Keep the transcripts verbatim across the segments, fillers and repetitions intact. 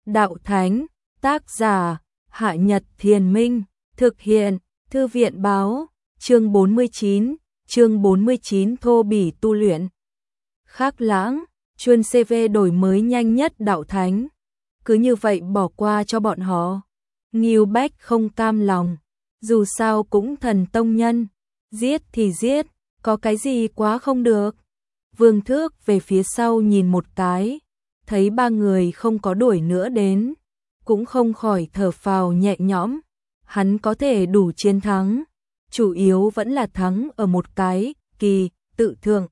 Đạo Thánh, tác giả, Hạ Nhật Thiền Minh, thực hiện, Thư viện báo, chương bốn mươi chín, chương bốn mươi chín thô bỉ tu luyện. Khắc Lãng, chuyên xê vê đổi mới nhanh nhất Đạo Thánh. Cứ như vậy bỏ qua cho bọn họ. Ngưu Bách không cam lòng, dù sao cũng thần tông nhân, giết thì giết, có cái gì quá không được. Vương Thước về phía sau nhìn một cái, thấy ba người không có đuổi nữa đến, cũng không khỏi thở phào nhẹ nhõm, hắn có thể đủ chiến thắng, chủ yếu vẫn là thắng ở một cái, kỳ, tự thượng.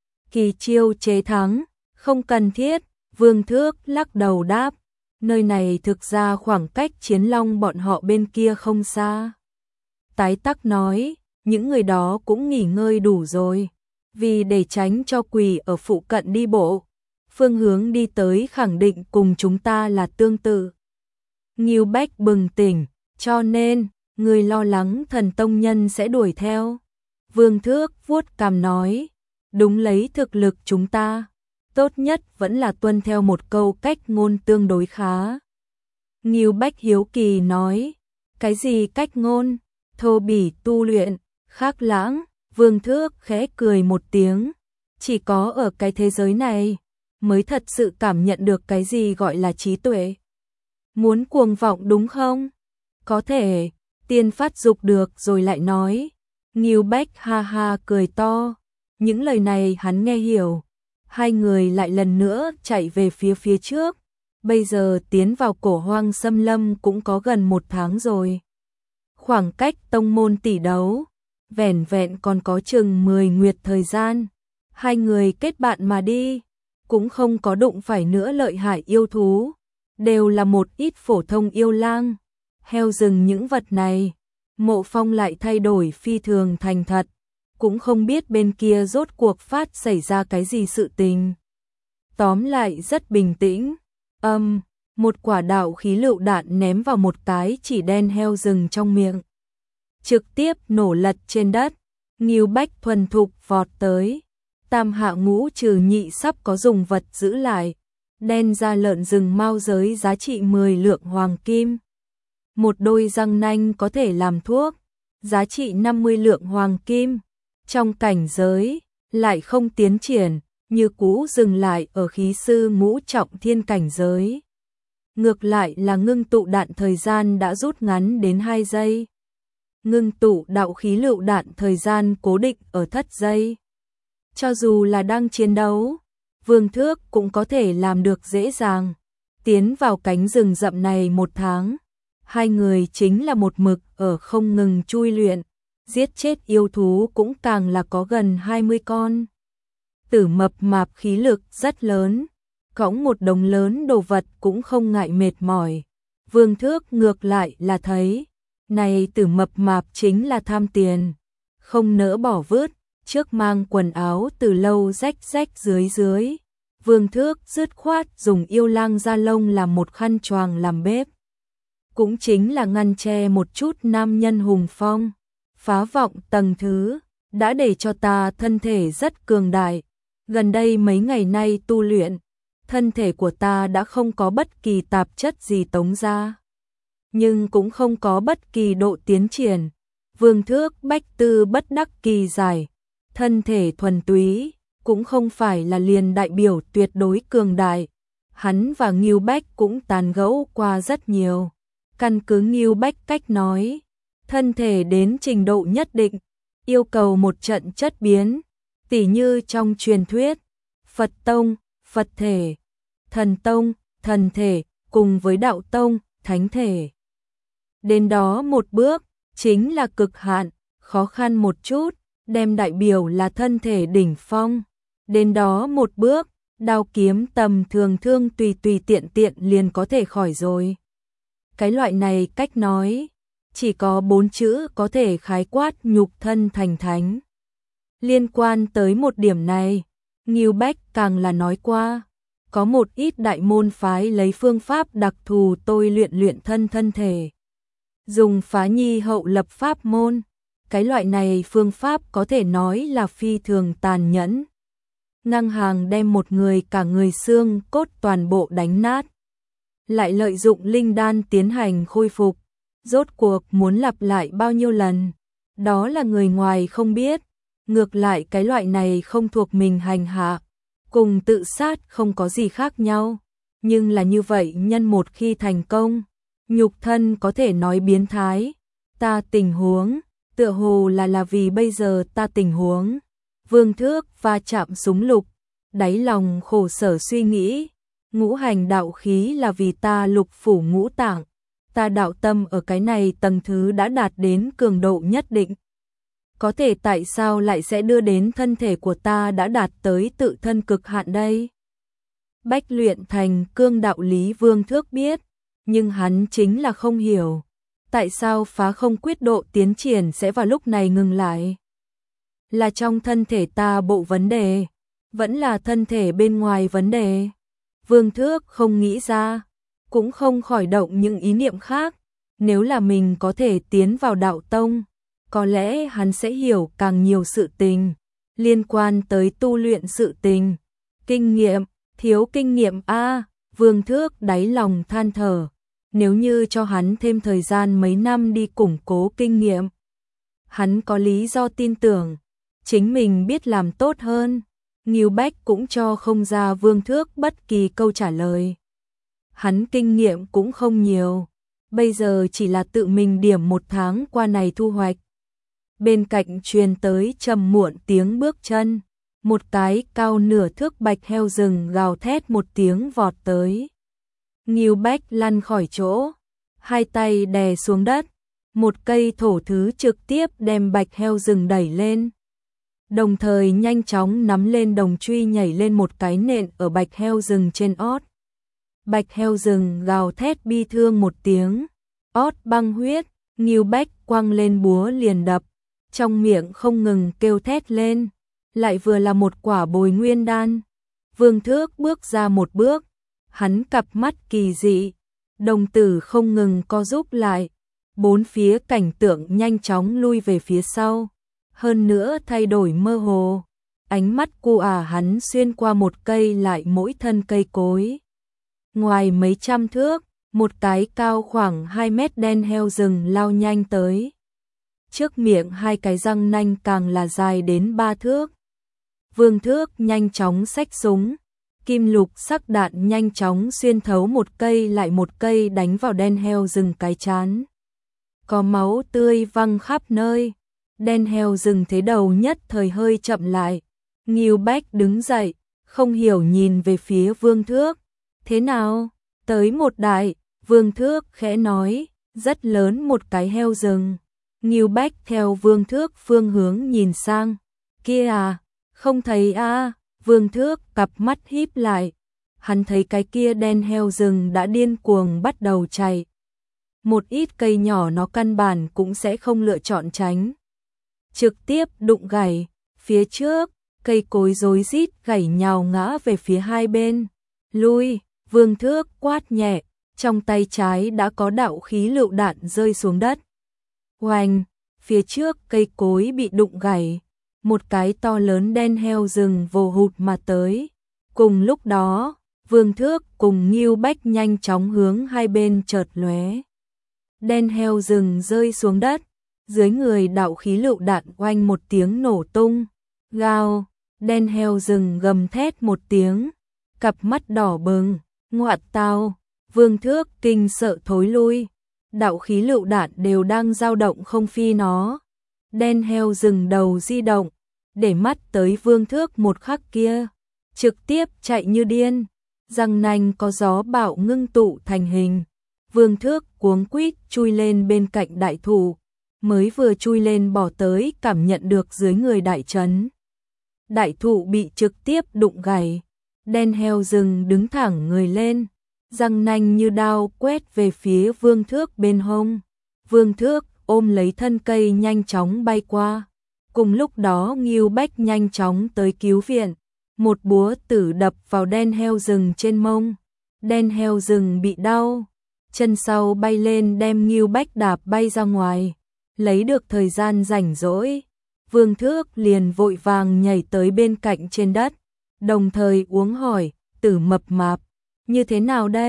Kỳ chiêu chế thắng, không cần thiết, Vương Thước lắc đầu đáp, nơi này thực ra khoảng cách Chiến Long bọn họ bên kia không xa. Tái Tắc nói, những người đó cũng nghỉ ngơi đủ rồi, vì để tránh cho quỷ ở phụ cận đi bộ, phương hướng đi tới khẳng định cùng chúng ta là tương tự. Ngưu Bách bừng tỉnh, cho nên, người lo lắng thần tông nhân sẽ đuổi theo. Vương Thước vuốt cằm nói, đúng lấy thực lực chúng ta, tốt nhất vẫn là tuân theo một câu cách ngôn tương đối khá. Ngưu Bách hiếu kỳ nói, cái gì cách ngôn, thô bỉ tu luyện, Khắc Lãng, Vương Thước khẽ cười một tiếng, chỉ có ở cái thế giới này, mới thật sự cảm nhận được cái gì gọi là trí tuệ. Muốn cuồng vọng đúng không? Có thể, tiên phát dục được rồi lại nói. Ngưu Bách ha ha cười to, những lời này hắn nghe hiểu. Hai người lại lần nữa chạy về phía phía trước, bây giờ tiến vào Cổ Hoang xâm lâm cũng có gần một tháng rồi. Khoảng cách tông môn tỷ đấu, vẻn vẹn còn có chừng mười nguyệt thời gian. Hai người kết bạn mà đi, cũng không có đụng phải nữa lợi hại yêu thú, đều là một ít phổ thông yêu lang, heo rừng những vật này. Mộ Phong lại thay đổi phi thường thành thật, cũng không biết bên kia rốt cuộc phát xảy ra cái gì sự tình. Tóm lại rất bình tĩnh, âm, um, một quả đạo khí lựu đạn ném vào một cái chỉ đen heo rừng trong miệng. Trực tiếp nổ lật trên đất, Ngưu Bách thuần thục vọt tới. Tam hạ ngũ trừ nhị sắp có dùng vật giữ lại, đen da lợn rừng mao giới giá trị mười lượng hoàng kim. Một đôi răng nanh có thể làm thuốc, giá trị năm mươi lượng hoàng kim. Trong cảnh giới, lại không tiến triển, như cũ dừng lại ở khí sư ngũ trọng thiên cảnh giới. Ngược lại là ngưng tụ đạn thời gian đã rút ngắn đến hai giây. Ngưng tụ đạo khí lựu đạn thời gian cố định ở thất giây. Cho dù là đang chiến đấu, Vương Thước cũng có thể làm được dễ dàng. Tiến vào cánh rừng rậm này một tháng, hai người chính là một mực ở không ngừng chui luyện, giết chết yêu thú cũng càng là có gần hai mươi con. Tử mập mạp khí lực rất lớn, cõng một đống lớn đồ vật cũng không ngại mệt mỏi. Vương Thước ngược lại là thấy, này tử mập mạp chính là tham tiền, không nỡ bỏ vứt. Trước mang quần áo từ lâu rách rách dưới dưới, Vương Thước dứt khoát dùng yêu lang da lông làm một khăn choàng làm bếp. Cũng chính là ngăn che một chút nam nhân hùng phong, phá vọng tầng thứ, đã để cho ta thân thể rất cường đại. Gần đây mấy ngày nay tu luyện, thân thể của ta đã không có bất kỳ tạp chất gì tống ra, nhưng cũng không có bất kỳ độ tiến triển. Vương Thước bách tư bất đắc kỳ giải. Thân thể thuần túy, cũng không phải là liền đại biểu tuyệt đối cường đại. Hắn và Ngưu Bách cũng tàn gẫu qua rất nhiều. Căn cứ Ngưu Bách cách nói, thân thể đến trình độ nhất định, yêu cầu một trận chất biến, tỉ như trong truyền thuyết, Phật Tông, Phật thể, Thần Tông, Thần thể, cùng với Đạo Tông, Thánh thể. Đến đó một bước, chính là cực hạn, khó khăn một chút. Đem đại biểu là thân thể đỉnh phong, đến đó một bước, đao kiếm tầm thường thương tùy tùy tiện tiện liền có thể khỏi rồi. Cái loại này cách nói, chỉ có bốn chữ có thể khái quát nhục thân thành thánh. Liên quan tới một điểm này, Ngưu Bách càng là nói qua, có một ít đại môn phái lấy phương pháp đặc thù tôi luyện luyện thân thân thể. Dùng phá nhi hậu lập pháp môn. Cái loại này phương pháp có thể nói là phi thường tàn nhẫn. Ngang hàng đem một người cả người xương cốt toàn bộ đánh nát. lại lợi dụng linh đan tiến hành khôi phục. Rốt cuộc muốn lặp lại bao nhiêu lần, đó là người ngoài không biết. Ngược lại cái loại này không thuộc mình hành hạ, cùng tự sát không có gì khác nhau. Nhưng là như vậy nhân một khi thành công, nhục thân có thể nói biến thái. Ta tình huống, tựa hồ là là vì bây giờ ta tình huống. Vương Thước va chạm súng lục, đáy lòng khổ sở suy nghĩ. Ngũ hành đạo khí là vì ta lục phủ ngũ tạng. Ta đạo tâm ở cái này tầng thứ đã đạt đến cường độ nhất định. Có thể tại sao lại sẽ đưa đến thân thể của ta đã đạt tới tự thân cực hạn đây? Bách luyện thành cương đạo lý Vương Thước biết, nhưng hắn chính là không hiểu. Tại sao phá không quyết độ tiến triển sẽ vào lúc này ngừng lại? Là trong thân thể ta bộ vấn đề, vẫn là thân thể bên ngoài vấn đề? Vương Thước không nghĩ ra, cũng không khỏi động những ý niệm khác. Nếu là mình có thể tiến vào đạo tông, có lẽ hắn sẽ hiểu càng nhiều sự tình, liên quan tới tu luyện sự tình. Kinh nghiệm, thiếu kinh nghiệm a. Vương Thước đáy lòng than thở, nếu như cho hắn thêm thời gian mấy năm đi củng cố kinh nghiệm, hắn có lý do tin tưởng, chính mình biết làm tốt hơn. Ngưu Bách cũng cho không ra Vương Thước bất kỳ câu trả lời. Hắn kinh nghiệm cũng không nhiều, bây giờ chỉ là tự mình điểm một tháng qua này thu hoạch. Bên cạnh truyền tới trầm muộn tiếng bước chân, một cái cao nửa thước bạch heo rừng gào thét một tiếng vọt tới. Ngưu Bách lăn khỏi chỗ, hai tay đè xuống đất, một cây thổ thứ trực tiếp đem bạch heo rừng đẩy lên. Đồng thời nhanh chóng nắm lên đồng truy nhảy lên một cái nện ở bạch heo rừng trên ót. Bạch heo rừng gào thét bi thương một tiếng, ót băng huyết, Ngưu Bách quăng lên búa liền đập, trong miệng không ngừng kêu thét lên, lại vừa là một quả bồi nguyên đan. Vương Thước bước ra một bước, hắn cặp mắt kỳ dị, đồng tử không ngừng co rúm lại, bốn phía cảnh tượng nhanh chóng lui về phía sau, hơn nữa thay đổi mơ hồ. Ánh mắt cu à hắn xuyên qua một cây lại mỗi thân cây cối. Ngoài mấy trăm thước, một cái cao khoảng hai mét đen heo rừng lao nhanh tới. Trước miệng hai cái răng nanh càng là dài đến ba thước. Vương Thước nhanh chóng xách súng, kim lục sắc đạn nhanh chóng xuyên thấu một cây lại một cây đánh vào đen heo rừng cái chán. Có máu tươi văng khắp nơi, đen heo rừng thế đầu nhất thời hơi chậm lại. Ngưu Bách đứng dậy, không hiểu nhìn về phía Vương Thước. Thế nào? Tới một đại, Vương Thước khẽ nói, rất lớn một cái heo rừng. Ngưu Bách theo Vương Thước phương hướng nhìn sang. Kia à, không thấy à, Vương Thước cặp mắt híp lại. Hắn thấy cái kia đen heo rừng đã điên cuồng bắt đầu chạy. Một ít cây nhỏ nó căn bản cũng sẽ không lựa chọn tránh. Trực tiếp đụng gãy, phía trước, cây cối rối rít gãy nhào ngã về phía hai bên. Lui, Vương Thước quát nhẹ, trong tay trái đã có đạo khí lựu đạn rơi xuống đất. Oanh, phía trước cây cối bị đụng gãy, một cái to lớn đen heo rừng vồ hụt mà tới. Cùng lúc đó, Vương Thước cùng Ngưu Bách nhanh chóng hướng hai bên chợt lóe. Đen heo rừng rơi xuống đất, dưới người đạo khí lựu đạn oanh một tiếng nổ tung. Gào, đen heo rừng gầm thét một tiếng, cặp mắt đỏ bừng, ngoạt tao. Vương Thước kinh sợ thối lui, đạo khí lựu đạn đều đang dao động không phi nó. Đen heo rừng đầu di động, để mắt tới Vương Thước một khắc kia, trực tiếp chạy như điên, răng nanh có gió bạo ngưng tụ thành hình. Vương Thước cuống quýt chui lên bên cạnh đại thụ, mới vừa chui lên bỏ tới cảm nhận được dưới người đại trấn. Đại thụ bị trực tiếp đụng gãy, đen heo rừng đứng thẳng người lên, răng nanh như đao quét về phía Vương Thước bên hông. Vương Thước ôm lấy thân cây nhanh chóng bay qua. Cùng lúc đó Ngưu Bách nhanh chóng tới cứu viện, một búa tử đập vào đen heo rừng trên mông. Đen heo rừng bị đau, chân sau bay lên đem Ngưu Bách đạp bay ra ngoài. Lấy được thời gian rảnh rỗi, Vương Thước liền vội vàng nhảy tới bên cạnh trên đất, đồng thời uống hỏi, Tử mập mạp, như thế nào đây?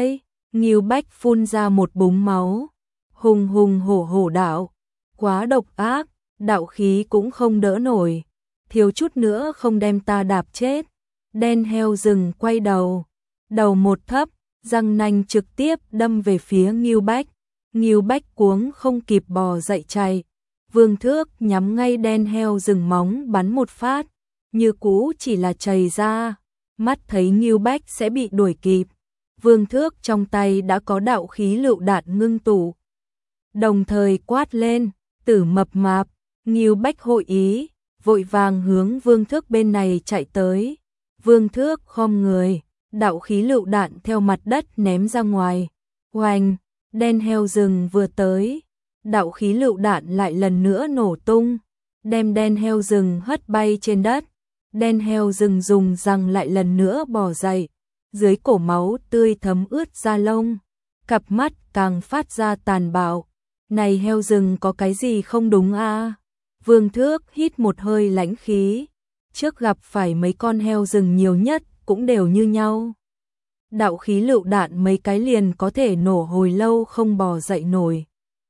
Ngưu Bách phun ra một búng máu, hùng hùng hổ hổ đạo, quá độc ác, đạo khí cũng không đỡ nổi, thiếu chút nữa không đem ta đạp chết. Đen heo rừng quay đầu, đầu một thấp, răng nanh trực tiếp đâm về phía Ngưu Bách. Ngưu Bách cuống không kịp bò dậy chạy, Vương Thước nhắm ngay đen heo rừng móng bắn một phát, như cũ chỉ là chày ra, mắt thấy Ngưu Bách sẽ bị đuổi kịp. Vương Thước trong tay đã có đạo khí lựu đạn ngưng tụ, đồng thời quát lên, tử mập mạp. Ngưu Bách hội ý, vội vàng hướng Vương Thước bên này chạy tới. Vương Thước khom người, đạo khí lựu đạn theo mặt đất ném ra ngoài. Oanh, đen heo rừng vừa tới, đạo khí lựu đạn lại lần nữa nổ tung, đem đen heo rừng hất bay trên đất. Đen heo rừng dùng răng lại lần nữa bò dậy, dưới cổ máu tươi thấm ướt da lông, cặp mắt càng phát ra tàn bạo. Này heo rừng có cái gì không đúng a? À? Vương Thước hít một hơi lãnh khí, trước gặp phải mấy con heo rừng nhiều nhất cũng đều như nhau. Đạo khí lựu đạn mấy cái liền có thể nổ hồi lâu không bò dậy nổi.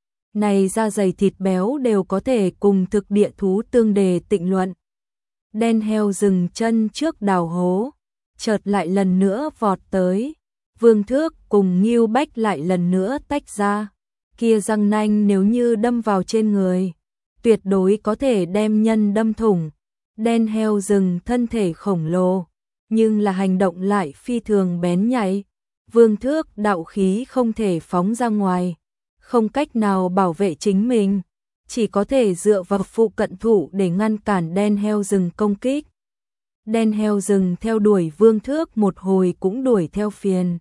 Này da dày thịt béo đều có thể cùng thực địa thú tương đề tịnh luận. Đen heo rừng chân trước đào hố, chợt lại lần nữa vọt tới. Vương Thước cùng Ngưu Bách lại lần nữa tách ra. Kia răng nanh nếu như đâm vào trên người, tuyệt đối có thể đem nhân đâm thủng. Đen heo rừng thân thể khổng lồ, nhưng là hành động lại phi thường bén nhạy. Vương Thước đạo khí không thể phóng ra ngoài, không cách nào bảo vệ chính mình, chỉ có thể dựa vào phụ cận thủ để ngăn cản đen heo rừng công kích. Đen heo rừng theo đuổi Vương Thước một hồi cũng đuổi theo phiền.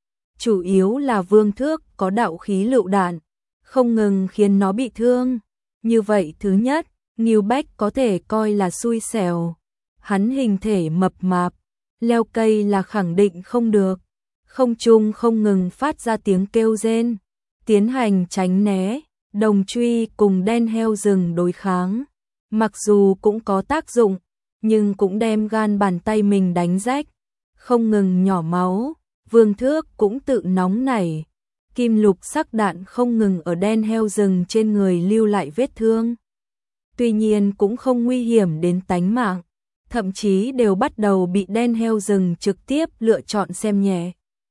Chủ yếu là Vương Thước có đạo khí lựu đạn, không ngừng khiến nó bị thương. Như vậy thứ nhất, Ngưu Bách có thể coi là xui xẻo. Hắn hình thể mập mạp, leo cây là khẳng định không được. Không trung không ngừng phát ra tiếng kêu rên, tiến hành tránh né, đồng truy cùng đen heo rừng đối kháng. Mặc dù cũng có tác dụng, nhưng cũng đem gan bàn tay mình đánh rách, không ngừng nhỏ máu. Vương Thước cũng tự nóng nảy, kim lục sắc đạn không ngừng ở đen heo rừng trên người lưu lại vết thương. Tuy nhiên cũng không nguy hiểm đến tánh mạng, thậm chí đều bắt đầu bị đen heo rừng trực tiếp lựa chọn xem nhẹ.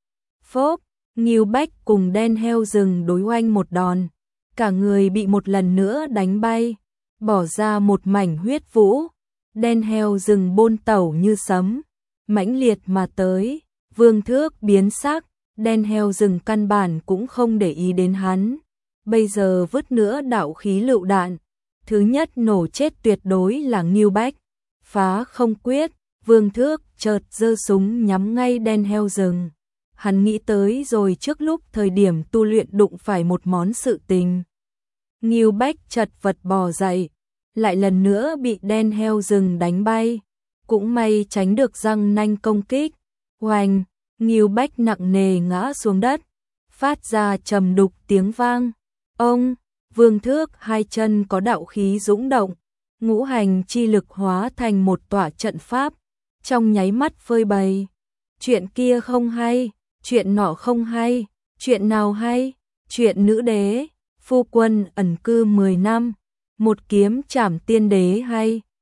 Phốp, Ngưu Bách cùng đen heo rừng đối oanh một đòn, cả người bị một lần nữa đánh bay, bỏ ra một mảnh huyết vũ. Đen heo rừng bôn tẩu như sấm, mãnh liệt mà tới. Vương Thước biến sắc, đen heo rừng căn bản cũng không để ý đến hắn. Bây giờ vứt nữa đạo khí lựu đạn, thứ nhất nổ chết tuyệt đối là Ngưu Bách. Phá không quyết, Vương Thước chợt giơ súng nhắm ngay đen heo rừng. Hắn nghĩ tới rồi trước lúc thời điểm tu luyện đụng phải một món sự tình. Ngưu Bách chật vật bò dậy, lại lần nữa bị đen heo rừng đánh bay, cũng may tránh được răng nanh công kích. Oanh, Ngưu Bách nặng nề ngã xuống đất, phát ra trầm đục tiếng vang. Ông, Vương Thước hai chân có đạo khí dũng động, ngũ hành chi lực hóa thành một tỏa trận pháp, trong nháy mắt phơi bày. Chuyện kia không hay, chuyện nọ không hay, chuyện nào hay? Chuyện nữ đế, phu quân ẩn cư mười năm, một kiếm trảm tiên đế hay?